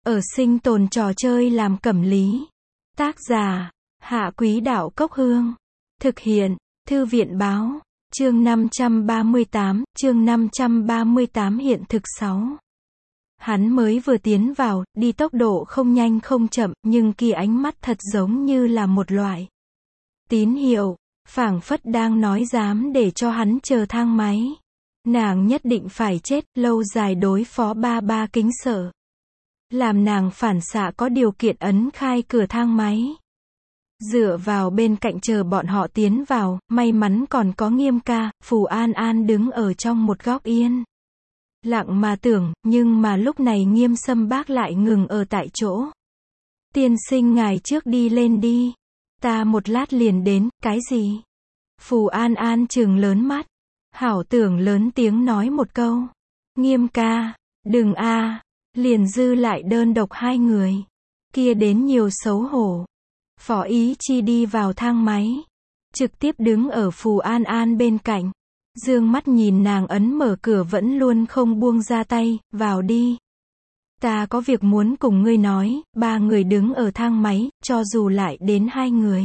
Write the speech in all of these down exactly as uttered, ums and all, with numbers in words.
Ở sinh tồn trò chơi làm cẩm lý. Tác giả, Hạ Quý Đạo Cốc Hương. Thực hiện, Thư viện Báo. Chương năm trăm ba mươi tám, chương năm trăm ba mươi tám hiện thực sáu. Hắn mới vừa tiến vào, đi tốc độ không nhanh không chậm, nhưng kia ánh mắt thật giống như là một loại tín hiệu, phảng phất đang nói dám để cho hắn chờ thang máy. Nàng nhất định phải chết, lâu dài đối phó ba ba kính sợ. Làm nàng phản xạ có điều kiện ấn khai cửa thang máy. Dựa vào bên cạnh chờ bọn họ tiến vào, may mắn còn có Nghiêm ca, Phù An An đứng ở trong một góc yên. Lặng mà tưởng, nhưng mà lúc này Nghiêm Sâm Bác lại ngừng ở tại chỗ. Tiên sinh ngài trước đi lên đi. Ta một lát liền đến, cái gì? Phù An An trừng lớn mắt. Hảo tưởng lớn tiếng nói một câu. Nghiêm ca, đừng a, liền dư lại đơn độc hai người. Kia đến nhiều xấu hổ. Phó Ý Chi đi vào thang máy. Trực tiếp đứng ở Phù An An bên cạnh. Dương mắt nhìn nàng ấn mở cửa vẫn luôn không buông ra tay, vào đi. Ta có việc muốn cùng ngươi nói, ba người đứng ở thang máy, cho dù lại đến hai người.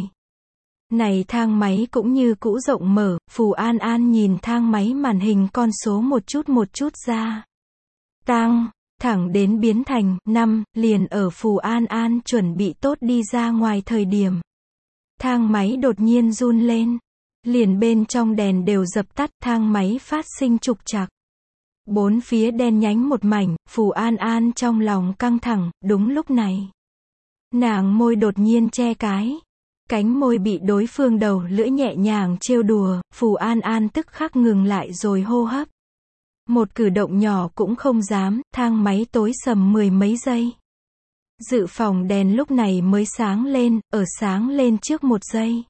Này thang máy cũng như cũ rộng mở, Phù An An nhìn thang máy màn hình con số một chút một chút ra. Tăng, thẳng đến biến thành năm, liền ở Phù An An chuẩn bị tốt đi ra ngoài thời điểm. Thang máy đột nhiên run lên. Liền bên trong đèn đều dập tắt, thang máy phát sinh trục trặc. Bốn phía đen nhánh một mảnh, Phù An An trong lòng căng thẳng, đúng lúc này. Nàng môi đột nhiên che cái. Cánh môi bị đối phương đầu lưỡi nhẹ nhàng trêu đùa, Phù An An tức khắc ngừng lại rồi hô hấp. Một cử động nhỏ cũng không dám, thang máy tối sầm mười mấy giây. Dự phòng đèn lúc này mới sáng lên, ở sáng lên trước một giây.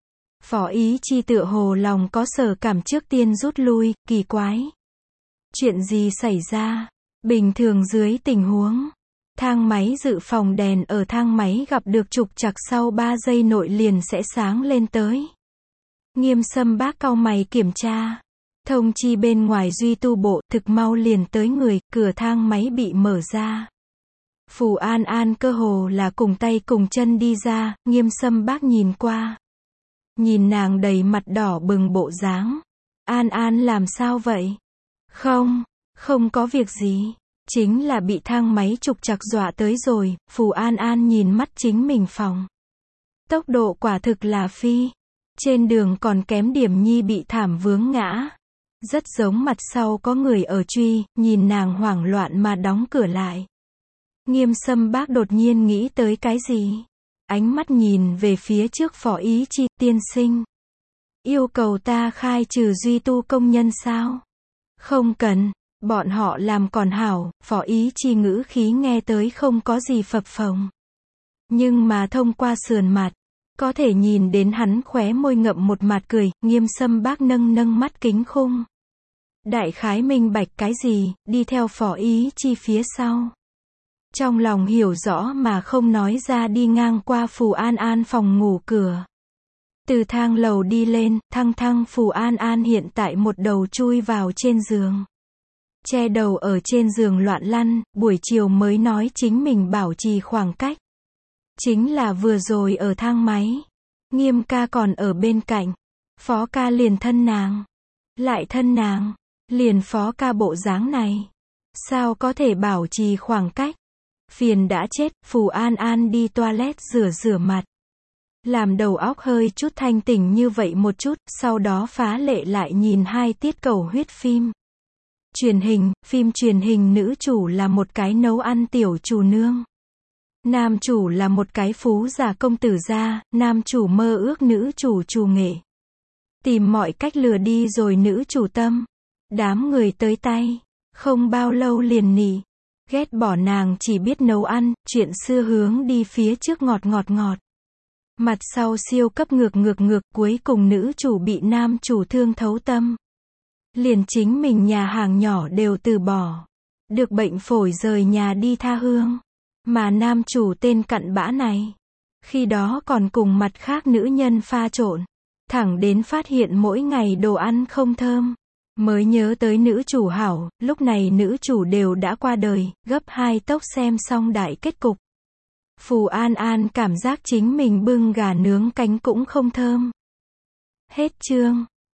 Phó Ý Chi tựa hồ lòng có sở cảm trước tiên rút lui, kỳ quái. Chuyện gì xảy ra? Bình thường dưới tình huống, thang máy dự phòng đèn ở thang máy gặp được trục trặc sau ba giây nội liền sẽ sáng lên tới. Nghiêm Sâm Bác cau mày kiểm tra. Thông chi bên ngoài duy tu bộ, thực mau liền tới người, cửa thang máy bị mở ra. Phù An An cơ hồ là cùng tay cùng chân đi ra, Nghiêm Sâm Bác nhìn qua. Nhìn nàng đầy mặt đỏ bừng bộ dáng. An An làm sao vậy? Không, không có việc gì. Chính là bị thang máy trục trặc dọa tới rồi. Phù An An nhìn mắt chính mình phòng. Tốc độ quả thực là phi. Trên đường còn kém điểm nhi bị thảm vướng ngã. Rất giống mặt sau có người ở truy, nhìn nàng hoảng loạn mà đóng cửa lại. Nghiêm Sâm Bác đột nhiên nghĩ tới cái gì? Ánh mắt nhìn về phía trước Phó Ý Chi, tiên sinh. Yêu cầu ta khai trừ duy tu công nhân sao? Không cần, bọn họ làm còn hảo, Phó Ý Chi ngữ khí nghe tới không có gì phập phồng. Nhưng mà thông qua sườn mặt, có thể nhìn đến hắn khóe môi ngậm một mặt cười, Nghiêm Sâm Bác nâng nâng mắt kính khung. Đại khái minh bạch cái gì, đi theo Phó Ý Chi phía sau. Trong lòng hiểu rõ mà không nói ra đi ngang qua Phù An An phòng ngủ cửa. Từ thang lầu đi lên, thăng thăng Phù An An hiện tại một đầu chui vào trên giường. Che đầu ở trên giường loạn lăn, buổi chiều mới nói chính mình bảo trì khoảng cách. Chính là vừa rồi ở thang máy. Nghiêm ca còn ở bên cạnh. Phó ca liền thân nàng. Lại thân nàng. Liền phó ca bộ dáng này. Sao có thể bảo trì khoảng cách? Phiền đã chết, Phù An An đi toilet rửa rửa mặt. Làm đầu óc hơi chút thanh tỉnh như vậy một chút, sau đó phá lệ lại nhìn hai tiết cầu huyết phim. Truyền hình, phim truyền hình nữ chủ là một cái nấu ăn tiểu chủ nương. Nam chủ là một cái phú già công tử gia, nam chủ mơ ước nữ chủ trù nghệ. Tìm mọi cách lừa đi rồi nữ chủ tâm. Đám người tới tay, không bao lâu liền nỉ. Ghét bỏ nàng chỉ biết nấu ăn, chuyện xưa hướng đi phía trước ngọt ngọt ngọt. Mặt sau siêu cấp ngược ngược ngược, cuối cùng nữ chủ bị nam chủ thương thấu tâm. Liền chính mình nhà hàng nhỏ đều từ bỏ. Được bệnh phổi rời nhà đi tha hương. Mà nam chủ tên cặn bã này, khi đó còn cùng mặt khác nữ nhân pha trộn. Thẳng đến phát hiện mỗi ngày đồ ăn không thơm. Mới nhớ tới nữ chủ hảo, lúc này nữ chủ đều đã qua đời, gấp hai tốc xem xong đại kết cục. Phù An An cảm giác chính mình bưng gà nướng cánh cũng không thơm. Hết chương.